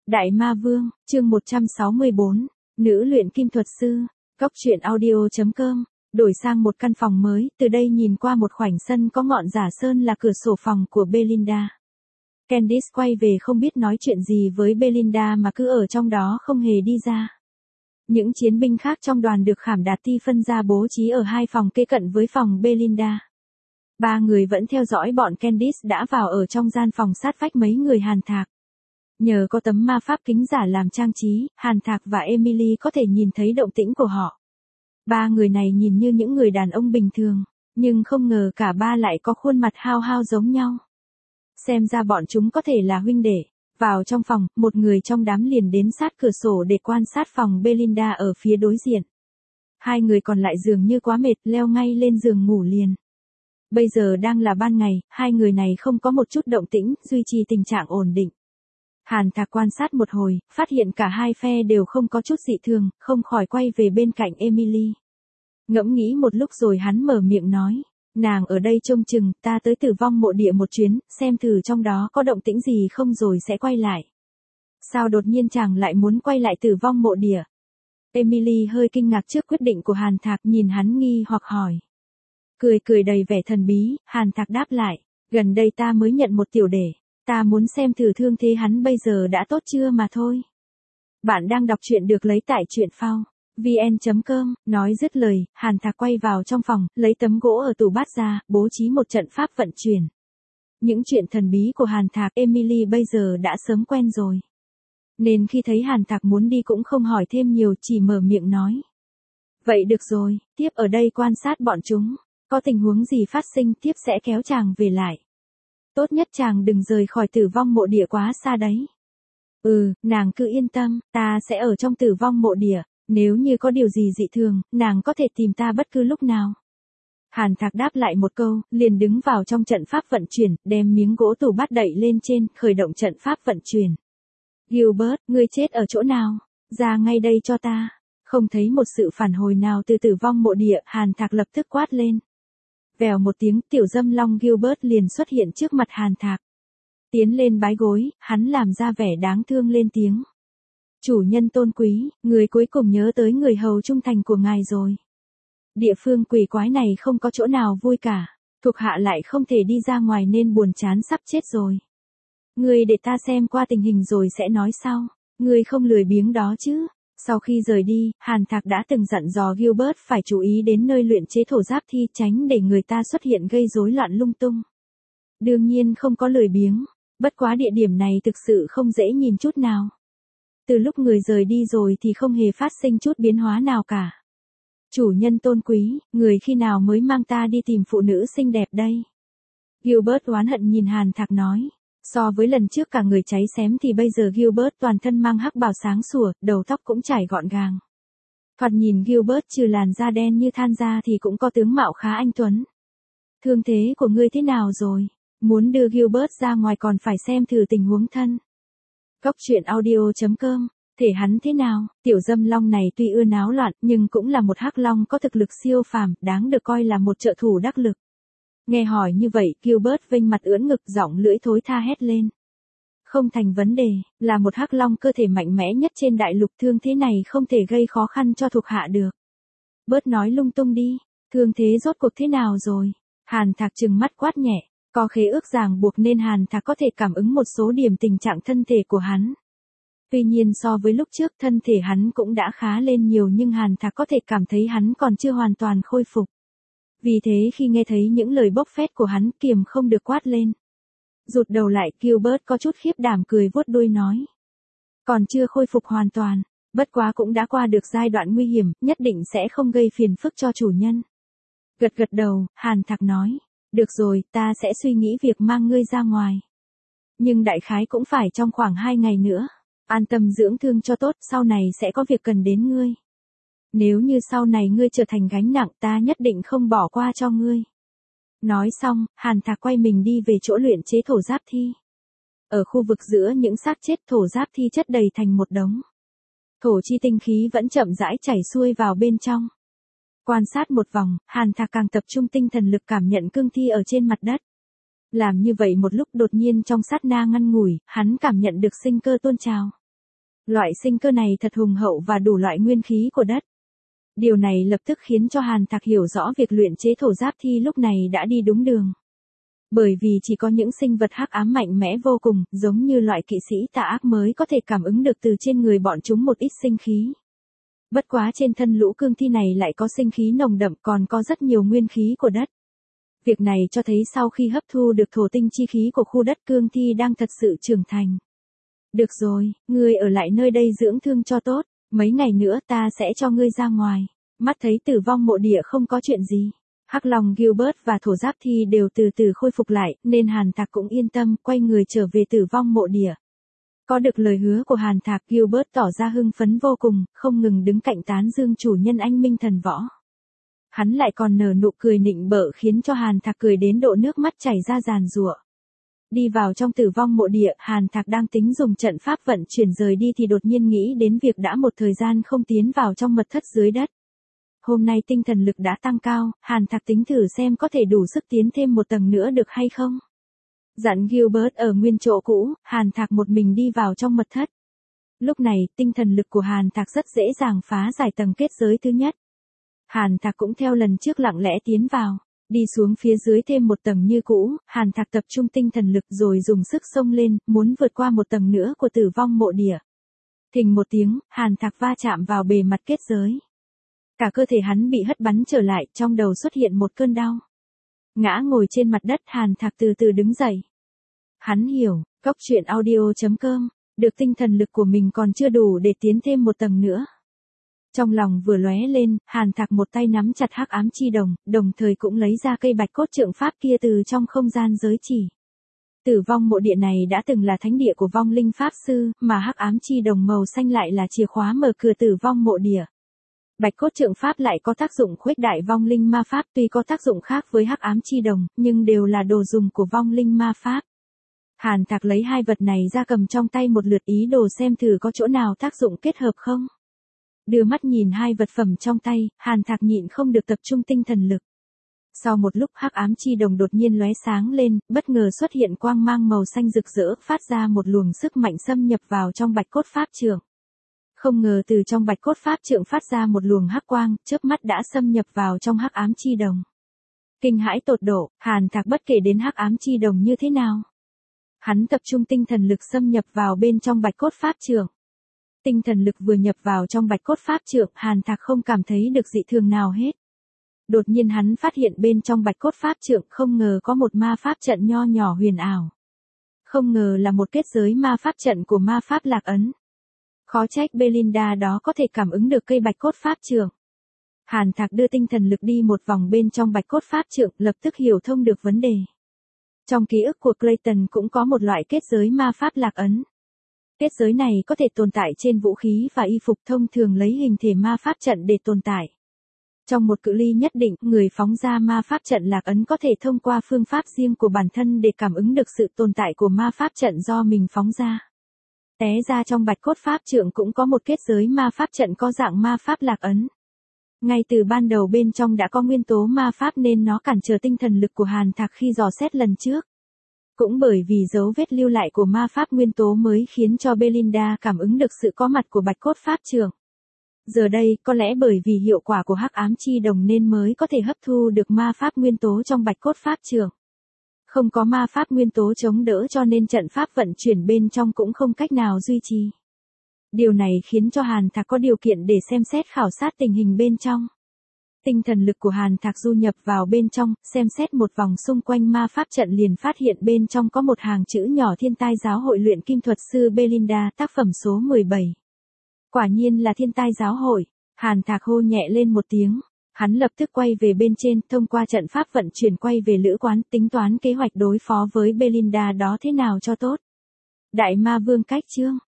Đại Ma Vương, chương 164, nữ luyện kim thuật sư, Cóc truyện audio.com, đổi sang một căn phòng mới, từ đây nhìn qua một khoảnh sân có ngọn giả sơn là cửa sổ phòng của Belinda. Candice quay về không biết nói chuyện gì với Belinda mà cứ ở trong đó không hề đi ra. Những chiến binh khác trong đoàn được Khảm Đạt Ti phân ra bố trí ở hai phòng kê cận với phòng Belinda. Ba người vẫn theo dõi bọn Candice đã vào ở trong gian phòng sát vách mấy người Hàn Thạc. Nhờ có tấm ma pháp kính giả làm trang trí, Hàn Thạc và Emily có thể nhìn thấy động tĩnh của họ. Ba người này nhìn như những người đàn ông bình thường, nhưng không ngờ cả ba lại có khuôn mặt hao hao giống nhau. Xem ra bọn chúng có thể là huynh đệ. Vào trong phòng, một người trong đám liền đến sát cửa sổ để quan sát phòng Belinda ở phía đối diện. Hai người còn lại dường như quá mệt, leo ngay lên giường ngủ liền. Bây giờ đang là ban ngày, hai người này không có một chút động tĩnh, duy trì tình trạng ổn định. Hàn Thạc quan sát một hồi, phát hiện cả hai phe đều không có chút dị thường, không khỏi quay về bên cạnh Emily. Ngẫm nghĩ một lúc rồi hắn mở miệng nói, nàng ở đây trông chừng, ta tới Tử Vong Mộ Địa một chuyến, xem thử trong đó có động tĩnh gì không rồi sẽ quay lại. Sao đột nhiên chàng lại muốn quay lại Tử Vong Mộ Địa? Emily hơi kinh ngạc trước quyết định của Hàn Thạc, nhìn hắn nghi hoặc hỏi. Cười đầy vẻ thần bí, Hàn Thạc đáp lại, gần đây ta mới nhận một tiểu đệ. Ta muốn xem thử thương thế hắn bây giờ đã tốt chưa mà thôi. Bạn đang đọc truyện được lấy tại truyện phao vn.com, nói dứt lời, Hàn Thạc quay vào trong phòng, lấy tấm gỗ ở tủ bát ra, bố trí một trận pháp vận chuyển. Những chuyện thần bí của Hàn Thạc, Emily bây giờ đã sớm quen rồi. Nên khi thấy Hàn Thạc muốn đi cũng không hỏi thêm nhiều, chỉ mở miệng nói. Vậy được rồi, tiếp ở đây quan sát bọn chúng, có tình huống gì phát sinh tiếp sẽ kéo chàng về lại. Tốt nhất chàng đừng rời khỏi Tử Vong Mộ Địa quá xa đấy. Nàng cứ yên tâm, ta sẽ ở trong Tử Vong Mộ Địa, nếu như có điều gì dị thường, nàng có thể tìm ta bất cứ lúc nào. Hàn Thạc đáp lại một câu, liền đứng vào trong trận pháp vận chuyển, đem miếng gỗ tủ bát đậy lên trên, khởi động trận pháp vận chuyển. Gilbert, ngươi chết ở chỗ nào? Ra ngay đây cho ta. Không thấy một sự phản hồi nào từ Tử Vong Mộ Địa, Hàn Thạc lập tức quát lên. Vèo một tiếng, tiểu dâm long Gilbert liền xuất hiện trước mặt Hàn Thạc. Tiến lên bái gối, hắn làm ra vẻ đáng thương lên tiếng. Chủ nhân tôn quý, người cuối cùng nhớ tới người hầu trung thành của ngài rồi. Địa phương quỷ quái này không có chỗ nào vui cả, thuộc hạ lại không thể đi ra ngoài nên buồn chán sắp chết rồi. Ngươi để ta xem qua tình hình rồi sẽ nói sau, ngươi không lười biếng đó chứ. Sau khi rời đi, Hàn Thạc đã từng dặn dò Gilbert phải chú ý đến nơi luyện chế thổ giáp thi, tránh để người ta xuất hiện gây rối loạn lung tung. Đương nhiên không có lười biếng, bất quá địa điểm này thực sự không dễ nhìn chút nào. Từ lúc người rời đi rồi thì không hề phát sinh chút biến hóa nào cả. Chủ nhân tôn quý, người khi nào mới mang ta đi tìm phụ nữ xinh đẹp đây? Gilbert oán hận nhìn Hàn Thạc nói. So với lần trước cả người cháy xém thì bây giờ Gilbert toàn thân mang hắc bào sáng sủa, đầu tóc cũng chải gọn gàng. Thoạt nhìn Gilbert trừ làn da đen như than ra thì cũng có tướng mạo khá anh tuấn. Thương thế của ngươi thế nào rồi? Muốn đưa Gilbert ra ngoài còn phải xem thử tình huống thân. Cóc truyện audio.com, thể hắn thế nào? Tiểu dâm long này tuy ưa náo loạn nhưng cũng là một hắc long có thực lực siêu phàm, đáng được coi là một trợ thủ đắc lực. Nghe hỏi như vậy, Gilbert vênh mặt ưỡn ngực, giọng lưỡi thối tha hét lên. Không thành vấn đề, là một hắc long cơ thể mạnh mẽ nhất trên đại lục, thương thế này không thể gây khó khăn cho thuộc hạ được. Bớt nói lung tung đi, thương thế rốt cuộc thế nào rồi? Hàn Thạc trừng mắt quát nhẹ, có khế ước ràng buộc nên Hàn Thạc có thể cảm ứng một số điểm tình trạng thân thể của hắn. Tuy nhiên so với lúc trước thân thể hắn cũng đã khá lên nhiều nhưng Hàn Thạc có thể cảm thấy hắn còn chưa hoàn toàn khôi phục. Vì thế khi nghe thấy những lời bốc phét của hắn, kiềm không được quát lên. Rụt đầu lại, Gilbert có chút khiếp đảm cười vuốt đuôi nói. Còn chưa khôi phục hoàn toàn, bất quá cũng đã qua được giai đoạn nguy hiểm, nhất định sẽ không gây phiền phức cho chủ nhân. Gật đầu, Hàn Thạc nói. Được rồi, ta sẽ suy nghĩ việc mang ngươi ra ngoài. Nhưng đại khái cũng phải trong khoảng 2 ngày nữa. An tâm dưỡng thương cho tốt, sau này sẽ có việc cần đến ngươi. Nếu như sau này ngươi trở thành gánh nặng, ta nhất định không bỏ qua cho ngươi. Nói xong, Hàn Thạc quay mình đi về chỗ luyện chế thổ giáp thi. Ở khu vực giữa những xác chết, thổ giáp thi chất đầy thành một đống. Thổ chi tinh khí vẫn chậm rãi chảy xuôi vào bên trong. Quan sát một vòng, Hàn Thạc càng tập trung tinh thần lực cảm nhận cương thi ở trên mặt đất. Làm như vậy một lúc đột nhiên trong sát na ngắn ngủi, hắn cảm nhận được sinh cơ tuôn trào. Loại sinh cơ này thật hùng hậu và đủ loại nguyên khí của đất. Điều này lập tức khiến cho Hàn Thạc hiểu rõ việc luyện chế thổ giáp thi lúc này đã đi đúng đường. Bởi vì chỉ có những sinh vật hắc ám mạnh mẽ vô cùng, giống như loại kỵ sĩ tà ác mới có thể cảm ứng được từ trên người bọn chúng một ít sinh khí. Bất quá trên thân lũ cương thi này lại có sinh khí nồng đậm, còn có rất nhiều nguyên khí của đất. Việc này cho thấy sau khi hấp thu được thổ tinh chi khí của khu đất, cương thi đang thật sự trưởng thành. Được rồi, ngươi ở lại nơi đây dưỡng thương cho tốt, mấy ngày nữa ta sẽ cho ngươi ra ngoài. Mắt thấy Tử Vong Mộ Địa không có chuyện gì, Hắc Long Gilbert và thổ giáp thi đều từ từ khôi phục lại, nên Hàn Thạc cũng yên tâm quay người trở về Tử Vong Mộ Địa. Có được lời hứa của Hàn Thạc, Gilbert tỏ ra hưng phấn vô cùng, không ngừng đứng cạnh tán dương chủ nhân anh minh thần võ. Hắn lại còn nở nụ cười nịnh bợ khiến cho Hàn Thạc cười đến độ nước mắt chảy ra giàn giụa. Đi vào trong Tử Vong Mộ Địa, Hàn Thạc đang tính dùng trận pháp vận chuyển rời đi thì đột nhiên nghĩ đến việc đã một thời gian không tiến vào trong mật thất dưới đất. Hôm nay tinh thần lực đã tăng cao, Hàn Thạc tính thử xem có thể đủ sức tiến thêm một tầng nữa được hay không. Dặn Gilbert ở nguyên chỗ cũ, Hàn Thạc một mình đi vào trong mật thất. Lúc này, tinh thần lực của Hàn Thạc rất dễ dàng phá giải tầng kết giới thứ nhất. Hàn Thạc cũng theo lần trước lặng lẽ tiến vào, đi xuống phía dưới thêm một tầng như cũ, Hàn Thạc tập trung tinh thần lực rồi dùng sức xông lên, muốn vượt qua một tầng nữa của Tử Vong Mộ Địa. Thình một tiếng, Hàn Thạc va chạm vào bề mặt kết giới. Cả cơ thể hắn bị hất bắn trở lại, trong đầu xuất hiện một cơn đau. Ngã ngồi trên mặt đất, Hàn Thạc từ từ đứng dậy. Hắn hiểu, Goctruyện.audio.com, được tinh thần lực của mình còn chưa đủ để tiến thêm một tầng nữa. Trong lòng vừa lóe lên, Hàn Thạc một tay nắm chặt hắc ám chi đồng, đồng thời cũng lấy ra cây bạch cốt trượng pháp kia từ trong không gian giới chỉ. Tử Vong Mộ Địa này đã từng là thánh địa của vong linh pháp sư, mà hắc ám chi đồng màu xanh lại là chìa khóa mở cửa Tử Vong Mộ Địa. Bạch cốt trượng pháp lại có tác dụng khuếch đại vong linh ma pháp, tuy có tác dụng khác với hắc ám chi đồng, nhưng đều là đồ dùng của vong linh ma pháp. Hàn Thạc lấy hai vật này ra cầm trong tay một lượt, ý đồ xem thử có chỗ nào tác dụng kết hợp không. Đưa mắt nhìn hai vật phẩm trong tay, Hàn Thạc nhịn không được tập trung tinh thần lực. Sau một lúc, hắc ám chi đồng đột nhiên lóe sáng lên, bất ngờ xuất hiện quang mang màu xanh rực rỡ, phát ra một luồng sức mạnh xâm nhập vào trong bạch cốt pháp trượng. Không ngờ từ trong bạch cốt pháp trượng phát ra một luồng hắc quang, chớp mắt đã xâm nhập vào trong hắc ám chi đồng. Kinh hãi tột độ, Hàn Thạc bất kể đến hắc ám chi đồng như thế nào. Hắn tập trung tinh thần lực xâm nhập vào bên trong bạch cốt pháp trượng. Tinh thần lực vừa nhập vào trong bạch cốt pháp trượng, Hàn Thạc không cảm thấy được dị thường nào hết. Đột nhiên hắn phát hiện bên trong bạch cốt pháp trượng không ngờ có một ma pháp trận nho nhỏ huyền ảo. Không ngờ là một kết giới ma pháp trận của ma pháp Lạc Ấn. Khó trách Belinda đó có thể cảm ứng được cây bạch cốt pháp trượng. Hàn Thạc đưa tinh thần lực đi một vòng bên trong bạch cốt pháp trượng, lập tức hiểu thông được vấn đề. Trong ký ức của Clayton cũng có một loại kết giới ma pháp Lạc Ấn. Kết giới này có thể tồn tại trên vũ khí và y phục, thông thường lấy hình thể ma pháp trận để tồn tại. Trong một cự ly nhất định, người phóng ra ma pháp trận Lạc Ấn có thể thông qua phương pháp riêng của bản thân để cảm ứng được sự tồn tại của ma pháp trận do mình phóng ra. Té ra trong bạch cốt pháp trượng cũng có một kết giới ma pháp trận có dạng ma pháp Lạc Ấn. Ngay từ ban đầu bên trong đã có nguyên tố ma pháp nên nó cản trở tinh thần lực của Hàn Thạc khi dò xét lần trước. Cũng bởi vì dấu vết lưu lại của ma pháp nguyên tố mới khiến cho Belinda cảm ứng được sự có mặt của bạch cốt pháp trượng. Giờ đây, có lẽ bởi vì hiệu quả của hắc ám chi đồng nên mới có thể hấp thu được ma pháp nguyên tố trong bạch cốt pháp trượng. Không có ma pháp nguyên tố chống đỡ cho nên trận pháp vận chuyển bên trong cũng không cách nào duy trì. Điều này khiến cho Hàn Thạc có điều kiện để xem xét khảo sát tình hình bên trong. Tinh thần lực của Hàn Thạc du nhập vào bên trong, xem xét một vòng xung quanh ma pháp trận liền phát hiện bên trong có một hàng chữ nhỏ Thiên Tai Giáo hội luyện kim thuật sư Belinda, tác phẩm số 17. Quả nhiên là Thiên Tai Giáo hội, Hàn Thạc hô nhẹ lên một tiếng. Hắn lập tức quay về bên trên, thông qua trận pháp vận chuyển quay về lữ quán, tính toán kế hoạch đối phó với Belinda đó thế nào cho tốt. Đại Ma Vương cách chương